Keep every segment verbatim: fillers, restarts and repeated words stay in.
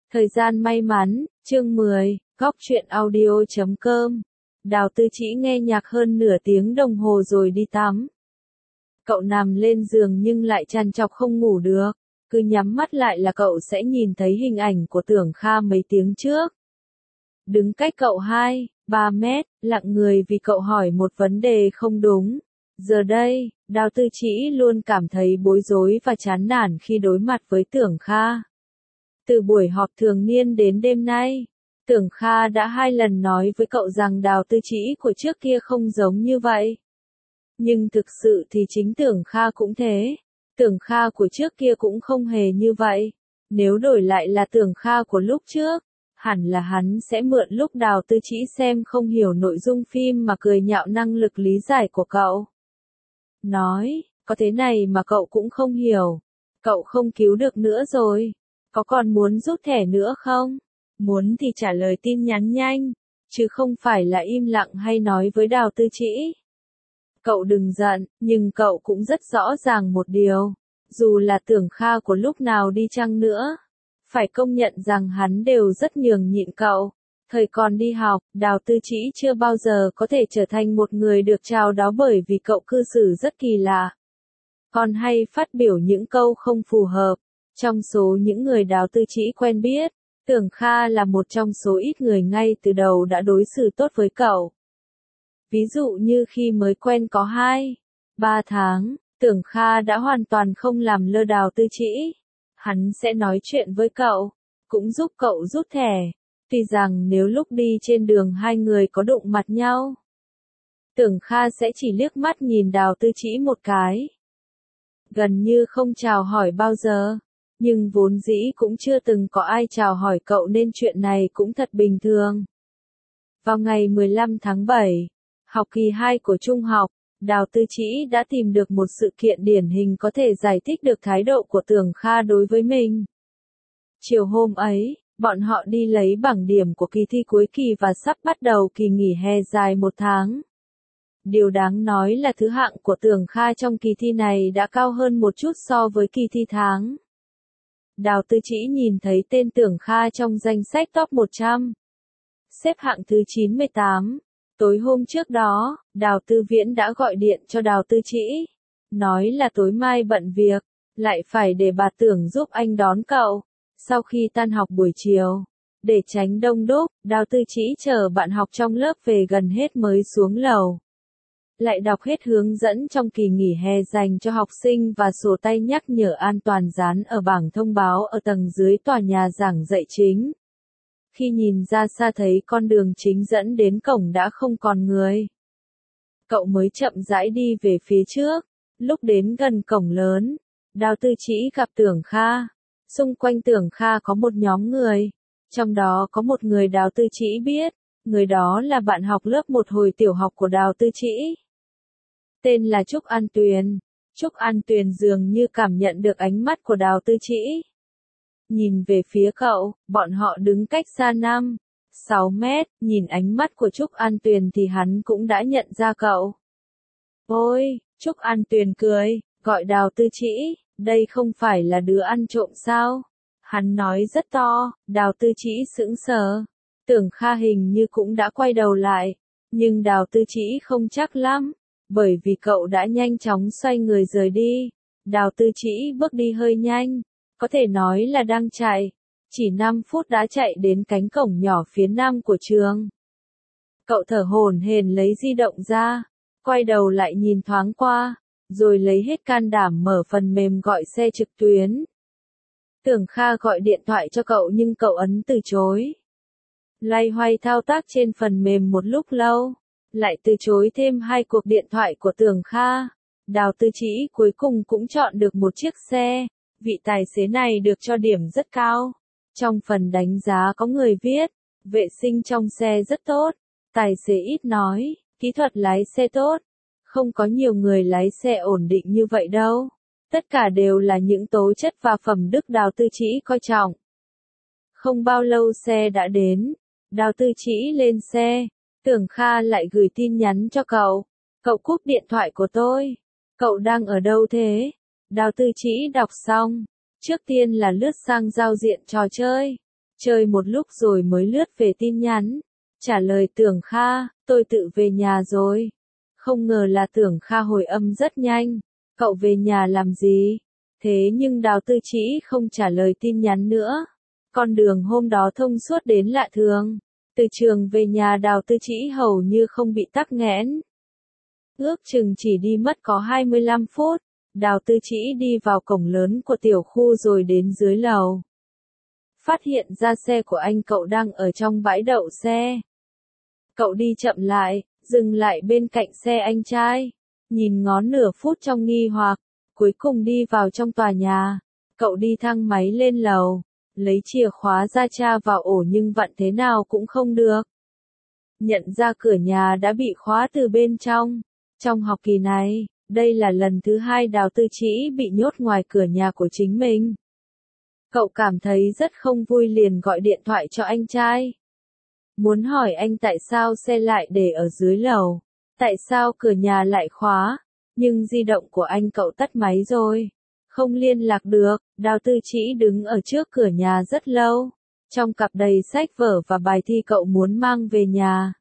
Thời gian may mắn, chương mười, góc truyện audio chấm com. Đào Tư Chỉ nghe nhạc hơn nửa tiếng đồng hồ rồi đi tắm. Cậu nằm lên giường nhưng lại trằn trọc không ngủ được, cứ nhắm mắt lại là cậu sẽ nhìn thấy hình ảnh của Tưởng Kha mấy tiếng trước. Đứng cách cậu hai, ba mét, lặng người vì cậu hỏi một vấn đề không đúng. Giờ đây, Đào Tư Chỉ luôn cảm thấy bối rối và chán nản khi đối mặt với Tưởng Kha. Từ buổi họp thường niên đến đêm nay, Tưởng Kha đã hai lần nói với cậu rằng Đào Tư Chỉ của trước kia không giống như vậy. Nhưng thực sự thì chính Tưởng Kha cũng thế. Tưởng Kha của trước kia cũng không hề như vậy. Nếu đổi lại là Tưởng Kha của lúc trước, hẳn là hắn sẽ mượn lúc Đào Tư Chỉ xem không hiểu nội dung phim mà cười nhạo năng lực lý giải của cậu. Nói, có thế này mà cậu cũng không hiểu. Cậu không cứu được nữa rồi. Có còn muốn rút thẻ nữa không? Muốn thì trả lời tin nhắn nhanh, chứ không phải là im lặng hay nói với Đào Tư Chỉ. Cậu đừng giận, nhưng cậu cũng rất rõ ràng một điều. Dù là Tưởng Kha của lúc nào đi chăng nữa, phải công nhận rằng hắn đều rất nhường nhịn cậu. Thời còn đi học, Đào Tư Chỉ chưa bao giờ có thể trở thành một người được chào đón bởi vì cậu cư xử rất kỳ lạ. Còn hay phát biểu những câu không phù hợp. Trong số những người Đào Tư Chỉ quen biết, Tưởng Kha là một trong số ít người ngay từ đầu đã đối xử tốt với cậu. Ví dụ như khi mới quen có hai, ba tháng, Tưởng Kha đã hoàn toàn không làm lơ Đào Tư Chỉ. Hắn sẽ nói chuyện với cậu, cũng giúp cậu rút thẻ. Tuy rằng nếu lúc đi trên đường hai người có đụng mặt nhau, Tưởng Kha sẽ chỉ liếc mắt nhìn Đào Tư Chỉ một cái. Gần như không chào hỏi bao giờ. Nhưng vốn dĩ cũng chưa từng có ai chào hỏi cậu nên chuyện này cũng thật bình thường. Vào ngày mười lăm tháng bảy, học kỳ hai của trung học, Đào Tư Chỉ đã tìm được một sự kiện điển hình có thể giải thích được thái độ của Tưởng Kha đối với mình. Chiều hôm ấy, bọn họ đi lấy bảng điểm của kỳ thi cuối kỳ và sắp bắt đầu kỳ nghỉ hè dài một tháng. Điều đáng nói là thứ hạng của Tưởng Kha trong kỳ thi này đã cao hơn một chút so với kỳ thi tháng. Đào Tư Chỉ nhìn thấy tên Tưởng Kha trong danh sách top một trăm. Xếp hạng thứ chín mươi tám. Tối hôm trước đó, Đào Tư Viễn đã gọi điện cho Đào Tư Chỉ. Nói là tối mai bận việc, lại phải để bà Tưởng giúp anh đón cậu. Sau khi tan học buổi chiều, để tránh đông đúc, Đào Tư Chỉ chờ bạn học trong lớp về gần hết mới xuống lầu. Lại đọc hết hướng dẫn trong kỳ nghỉ hè dành cho học sinh và sổ tay nhắc nhở an toàn dán ở bảng thông báo ở tầng dưới tòa nhà giảng dạy chính. Khi nhìn ra xa thấy con đường chính dẫn đến cổng đã không còn người. Cậu mới chậm rãi đi về phía trước. Lúc đến gần cổng lớn, Đào Tư Chỉ gặp Tưởng Kha. Xung quanh Tưởng Kha có một nhóm người. Trong đó có một người Đào Tư Chỉ biết. Người đó là bạn học lớp một hồi tiểu học của Đào Tư Chỉ. Tên là Trúc An Tuyền. Trúc An Tuyền dường như cảm nhận được ánh mắt của Đào Tư Chỉ. Nhìn về phía cậu, bọn họ đứng cách xa năm, sáu mét, nhìn ánh mắt của Trúc An Tuyền thì hắn cũng đã nhận ra cậu. Ôi, Trúc An Tuyền cười, gọi Đào Tư Chỉ, đây không phải là đứa ăn trộm sao? Hắn nói rất to, Đào Tư Chỉ sững sờ. Tưởng Kha hình như cũng đã quay đầu lại, nhưng Đào Tư Chỉ không chắc lắm. Bởi vì cậu đã nhanh chóng xoay người rời đi. Đào Tư Chỉ bước đi hơi nhanh, có thể nói là đang chạy. Chỉ năm phút đã chạy đến cánh cổng nhỏ phía nam của trường. Cậu thở hổn hển lấy di động ra, quay đầu lại nhìn thoáng qua, rồi lấy hết can đảm mở phần mềm gọi xe trực tuyến. Tưởng Kha gọi điện thoại cho cậu nhưng cậu ấn từ chối. Loay hoay thao tác trên phần mềm một lúc lâu. Lại từ chối thêm hai cuộc điện thoại của Tưởng Kha. Đào Tư Chỉ cuối cùng cũng chọn được một chiếc xe. Vị tài xế này được cho điểm rất cao. Trong phần đánh giá có người viết, vệ sinh trong xe rất tốt. Tài xế ít nói, kỹ thuật lái xe tốt. Không có nhiều người lái xe ổn định như vậy đâu. Tất cả đều là những tố chất và phẩm đức Đào Tư Chỉ coi trọng. Không bao lâu xe đã đến. Đào Tư Chỉ lên xe. Tưởng Kha lại gửi tin nhắn cho cậu. Cậu cúp điện thoại của tôi. Cậu đang ở đâu thế? Đào Tư Chỉ đọc xong. Trước tiên là lướt sang giao diện trò chơi. chơi một lúc rồi mới lướt về tin nhắn. Trả lời Tưởng Kha, tôi tự về nhà rồi. Không ngờ là Tưởng Kha hồi âm rất nhanh. Cậu về nhà làm gì? Thế nhưng Đào Tư Trĩ không trả lời tin nhắn nữa. Con đường hôm đó thông suốt đến lạ thường. Từ trường về nhà Đào Tư Trĩ hầu như không bị tắc nghẽn. Ước chừng chỉ đi mất có hai mươi lăm phút. Đào Tư Trĩ đi vào cổng lớn của tiểu khu rồi đến dưới lầu. Phát hiện ra xe của anh cậu đang ở trong bãi đậu xe. Cậu đi chậm lại, dừng lại bên cạnh xe anh trai. Nhìn ngó nửa phút trong nghi hoặc, cuối cùng đi vào trong tòa nhà. Cậu đi thang máy lên lầu, lấy chìa khóa ra tra vào ổ nhưng vặn thế nào cũng không được. Nhận ra cửa nhà đã bị khóa từ bên trong. Trong học kỳ này, đây là lần thứ hai Đào Tư Trĩ bị nhốt ngoài cửa nhà của chính mình. Cậu cảm thấy rất không vui liền gọi điện thoại cho anh trai. Muốn hỏi anh tại sao xe lại để ở dưới lầu, tại sao cửa nhà lại khóa, nhưng di động của anh cậu tắt máy rồi, không liên lạc được. Đào Tư Trĩ đứng ở trước cửa nhà rất lâu, trong cặp đầy sách vở và bài thi cậu muốn mang về nhà.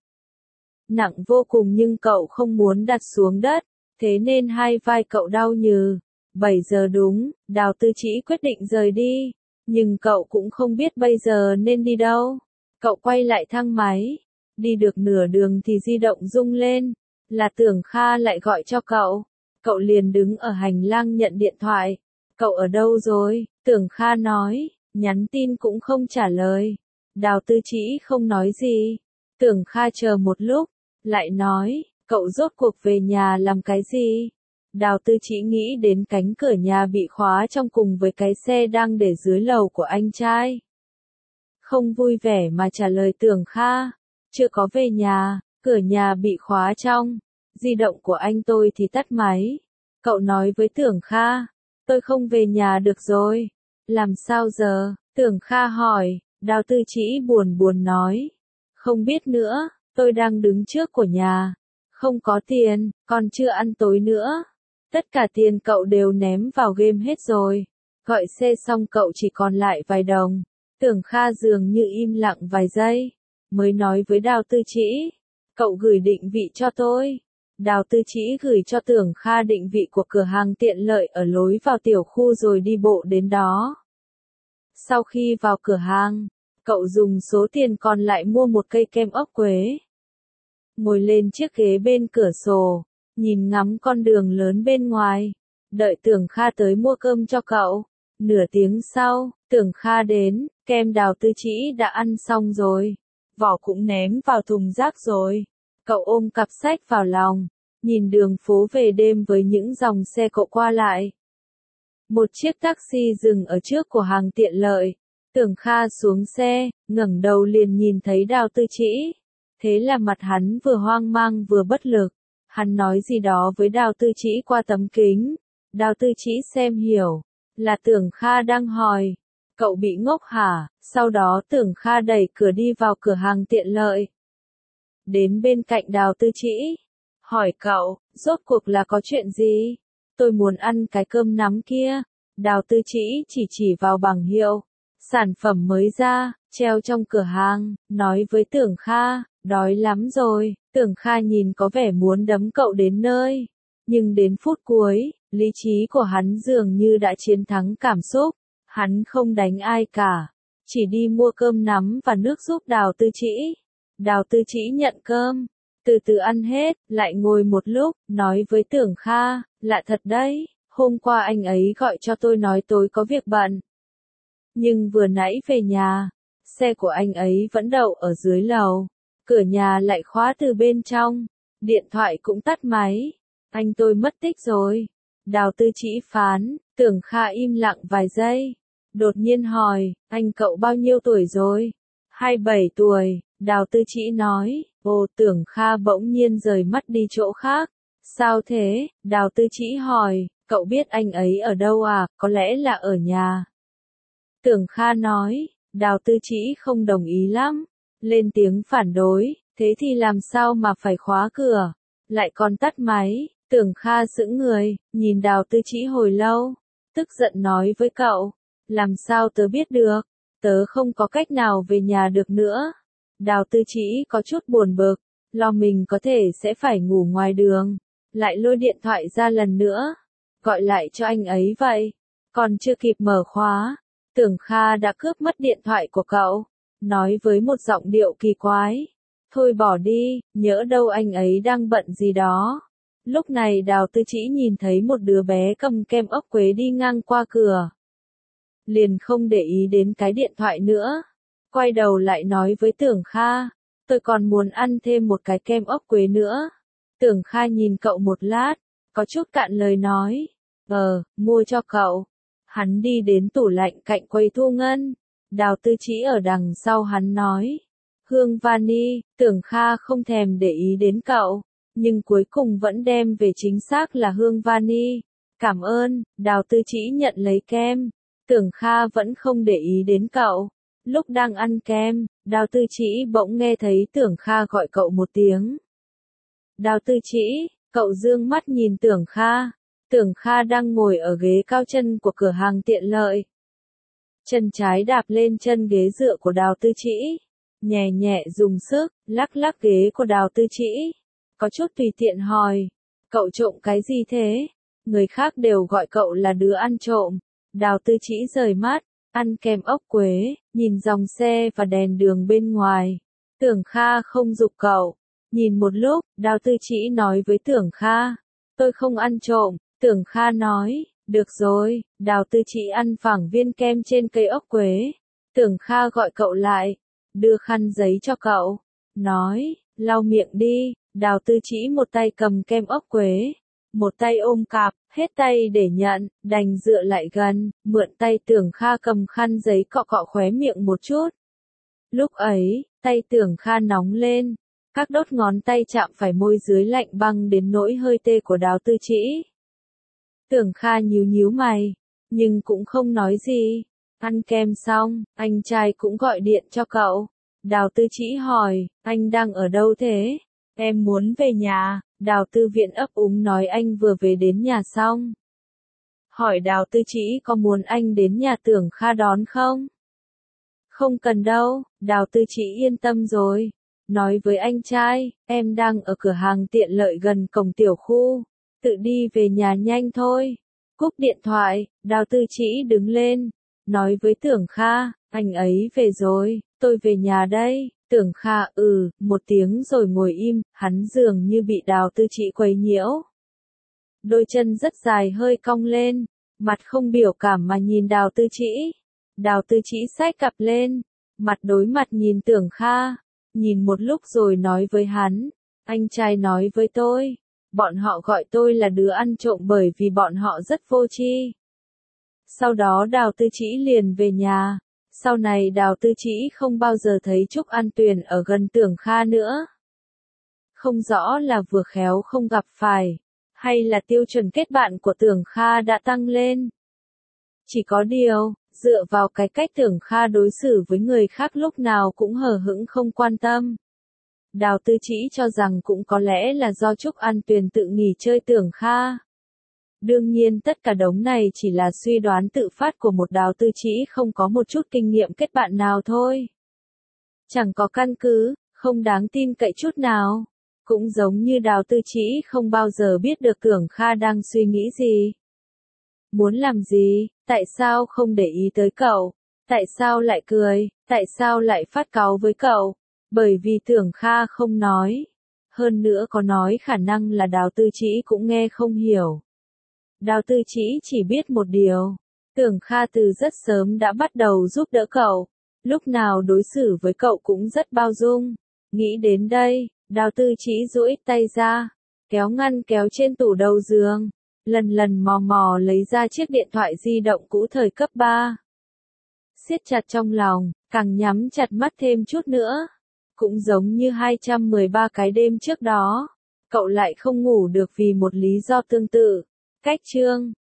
Nặng vô cùng nhưng cậu không muốn đặt xuống đất, thế nên hai vai cậu đau nhừ. bảy giờ đúng, Đào Tư Trĩ quyết định rời đi, nhưng cậu cũng không biết bây giờ nên đi đâu. Cậu quay lại thang máy, đi được nửa đường thì di động rung lên, là Tưởng Kha lại gọi cho cậu. Cậu liền đứng ở hành lang nhận điện thoại. Cậu ở đâu rồi? Tưởng Kha nói, nhắn tin cũng không trả lời. Đào Tư Trĩ không nói gì. Tưởng Kha chờ một lúc, lại nói, cậu rốt cuộc về nhà làm cái gì? Đào Tư Trĩ nghĩ đến cánh cửa nhà bị khóa trong cùng với cái xe đang để dưới lầu của anh trai. Không vui vẻ mà trả lời Tưởng Kha, chưa có về nhà, cửa nhà bị khóa trong, di động của anh tôi thì tắt máy. Cậu nói với Tưởng Kha, tôi không về nhà được rồi, làm sao giờ? Tưởng Kha hỏi. Đào Tư Trĩ buồn buồn nói, không biết nữa, tôi đang đứng trước của nhà, không có tiền, còn chưa ăn tối nữa. Tất cả tiền cậu đều ném vào game hết rồi. Gọi xe xong cậu chỉ còn lại vài đồng. Tưởng Kha dường như im lặng vài giây, mới nói với Đào Tư Trĩ, cậu gửi định vị cho tôi. Đào Tư Trĩ gửi cho Tưởng Kha định vị của cửa hàng tiện lợi ở lối vào tiểu khu rồi đi bộ đến đó. Sau khi vào cửa hàng, cậu dùng số tiền còn lại mua một cây kem ốc quế. Ngồi lên chiếc ghế bên cửa sổ, nhìn ngắm con đường lớn bên ngoài, đợi Tưởng Kha tới mua cơm cho cậu. Nửa tiếng sau, Tưởng Kha đến, kem Đào Tư Trĩ đã ăn xong rồi, vỏ cũng ném vào thùng rác rồi. Cậu ôm cặp sách vào lòng, nhìn đường phố về đêm với những dòng xe cộ qua lại. Một chiếc taxi dừng ở trước cửa hàng tiện lợi. Tưởng Kha xuống xe, ngẩng đầu liền nhìn thấy Đào Tư Trĩ. Thế là mặt hắn vừa hoang mang vừa bất lực. Hắn nói gì đó với Đào Tư Trĩ qua tấm kính. Đào Tư Trĩ xem hiểu, là Tưởng Kha đang hỏi, cậu bị ngốc hả? Sau đó Tưởng Kha đẩy cửa đi vào cửa hàng tiện lợi. Đến bên cạnh Đào Tư Trĩ, hỏi cậu, rốt cuộc là có chuyện gì? Tôi muốn ăn cái cơm nắm kia. Đào Tư Trĩ chỉ chỉ vào bảng hiệu, sản phẩm mới ra, treo trong cửa hàng, nói với Tưởng Kha, đói lắm rồi. Tưởng Kha nhìn có vẻ muốn đấm cậu đến nơi, nhưng đến phút cuối, lý trí của hắn dường như đã chiến thắng cảm xúc. Hắn không đánh ai cả, chỉ đi mua cơm nắm và nước giúp Đào Tư Trĩ. Đào Tư Trĩ nhận cơm, từ từ ăn hết, lại ngồi một lúc, nói với Tưởng Kha, lạ thật đấy, hôm qua anh ấy gọi cho tôi nói tối có việc bận. Nhưng vừa nãy về nhà, xe của anh ấy vẫn đậu ở dưới lầu, cửa nhà lại khóa từ bên trong, điện thoại cũng tắt máy, anh tôi mất tích rồi. Đào Tư Trĩ phán. Tưởng Kha im lặng vài giây, đột nhiên hỏi, anh cậu bao nhiêu tuổi rồi? hai mươi bảy tuổi, Đào Tư Trĩ nói. Ồ, Tưởng Kha bỗng nhiên rời mắt đi chỗ khác. Sao thế? Đào Tư Trĩ hỏi, cậu biết anh ấy ở đâu à? Có lẽ là ở nhà. Tưởng Kha nói. Đào Tư Trĩ không đồng ý lắm, lên tiếng phản đối, thế thì làm sao mà phải khóa cửa, lại còn tắt máy. Tưởng Kha sững người, nhìn Đào Tư Trĩ hồi lâu, tức giận nói với cậu, làm sao tớ biết được, Tớ không có cách nào về nhà được nữa. Đào Tư Chỉ có chút buồn bực, lo mình có thể sẽ phải ngủ ngoài đường. Lại lôi điện thoại ra lần nữa, gọi lại cho anh ấy vậy. Còn chưa kịp mở khóa, Tưởng Kha đã cướp mất điện thoại của cậu, nói với một giọng điệu kỳ quái. Thôi bỏ đi, nhỡ đâu anh ấy đang bận gì đó. Lúc này Đào Tư Chỉ nhìn thấy một đứa bé cầm kem ốc quế đi ngang qua cửa. Liền không để ý đến cái điện thoại nữa. Quay đầu lại nói với Tưởng Kha, tôi còn muốn ăn thêm một cái kem ốc quế nữa. Tưởng Kha nhìn cậu một lát, có chút cạn lời nói. Ờ, mua cho cậu. Hắn đi đến tủ lạnh cạnh quầy thu ngân. Đào Tư Chỉ ở đằng sau hắn nói. Hương vani, Tưởng Kha không thèm để ý đến cậu, nhưng cuối cùng vẫn đem về chính xác là hương vani. Cảm ơn, Đào Tư Chỉ nhận lấy kem. Tưởng Kha vẫn không để ý đến cậu. Lúc đang ăn kem, Đào Tư Chỉ bỗng nghe thấy Tưởng Kha gọi cậu một tiếng. Đào Tư Chỉ, cậu dương mắt nhìn Tưởng Kha. Tưởng Kha đang ngồi ở ghế cao chân của cửa hàng tiện lợi. Chân trái đạp lên chân ghế dựa của Đào Tư Chỉ. Nhẹ nhẹ dùng sức, lắc lắc ghế của Đào Tư Chỉ. Có chút tùy tiện hỏi. Cậu trộm cái gì thế? Người khác đều gọi cậu là đứa ăn trộm. Đào Tư Chỉ rời mắt, ăn kem ốc quế, nhìn dòng xe và đèn đường bên ngoài. Tưởng Kha không giục cậu. Nhìn một lúc, Đào Tư Chỉ nói với Tưởng Kha. Tôi không ăn trộm. Tưởng Kha nói. Được rồi, Đào Tư Chỉ ăn phẳng viên kem trên cây ốc quế. Tưởng Kha gọi cậu lại. Đưa khăn giấy cho cậu. Nói, lau miệng đi. Đào Tư Chỉ một tay cầm kem ốc quế. Một tay ôm cặp, hết tay để nhận, đành dựa lại gần, mượn tay Tưởng Kha cầm khăn giấy cọ cọ khóe miệng một chút. Lúc ấy, tay Tưởng Kha nóng lên. Các đốt ngón tay chạm phải môi dưới lạnh băng đến nỗi hơi tê của Đào Tư Chỉ. Tưởng Kha nhíu nhíu mày, nhưng cũng không nói gì. Ăn kem xong, anh trai cũng gọi điện cho cậu. Đào Tư Chỉ hỏi, anh đang ở đâu thế? Em muốn về nhà. Đào Tư Viện ấp úng nói anh vừa về đến nhà xong. Hỏi Đào Tư Chỉ có muốn anh đến nhà Tưởng Kha đón không? Không cần đâu, Đào Tư Chỉ yên tâm rồi. Nói với anh trai, em đang ở cửa hàng tiện lợi gần cổng tiểu khu. Tự đi về nhà nhanh thôi. Cúp điện thoại, Đào Tư Chỉ đứng lên. Nói với Tưởng Kha, anh ấy về rồi, tôi về nhà đây. Tưởng Kha ừ, một tiếng rồi ngồi im, hắn dường như bị Đào Tư Chỉ quấy nhiễu. Đôi chân rất dài hơi cong lên, mặt không biểu cảm mà nhìn Đào Tư Chỉ. Đào Tư Chỉ xách cặp lên, mặt đối mặt nhìn Tưởng Kha, nhìn một lúc rồi nói với hắn, anh trai nói với tôi, bọn họ gọi tôi là đứa ăn trộm bởi vì bọn họ rất vô tri. Sau đó Đào Tư Chỉ liền về nhà. Sau này Đào Tư Chỉ không bao giờ thấy Trúc An Tuyền ở gần Tưởng Kha nữa. Không rõ là vừa khéo không gặp phải, hay là tiêu chuẩn kết bạn của Tưởng Kha đã tăng lên. Chỉ có điều, dựa vào cái cách Tưởng Kha đối xử với người khác lúc nào cũng hờ hững không quan tâm. Đào Tư Chỉ cho rằng cũng có lẽ là do Trúc An Tuyền tự nghỉ chơi Tưởng Kha. Đương nhiên tất cả đống này chỉ là suy đoán tự phát của một Đào Tư Chỉ không có một chút kinh nghiệm kết bạn nào thôi. Chẳng có căn cứ, không đáng tin cậy chút nào. Cũng giống như Đào Tư Chỉ không bao giờ biết được Tưởng Kha đang suy nghĩ gì. Muốn làm gì, tại sao không để ý tới cậu, tại sao lại cười, tại sao lại phát cáu với cậu, bởi vì Tưởng Kha không nói. Hơn nữa có nói khả năng là Đào Tư Chỉ cũng nghe không hiểu. Đào Tư Chỉ chỉ biết một điều, Tưởng Kha từ rất sớm đã bắt đầu giúp đỡ cậu, lúc nào đối xử với cậu cũng rất bao dung. Nghĩ đến đây, Đào Tư Chỉ duỗi tay ra, kéo ngăn kéo trên tủ đầu giường, lần lần mò mò lấy ra chiếc điện thoại di động cũ thời cấp ba. Siết chặt trong lòng, càng nhắm chặt mắt thêm chút nữa. Cũng giống như hai trăm mười ba cái đêm trước đó, cậu lại không ngủ được vì một lý do tương tự. Cách chương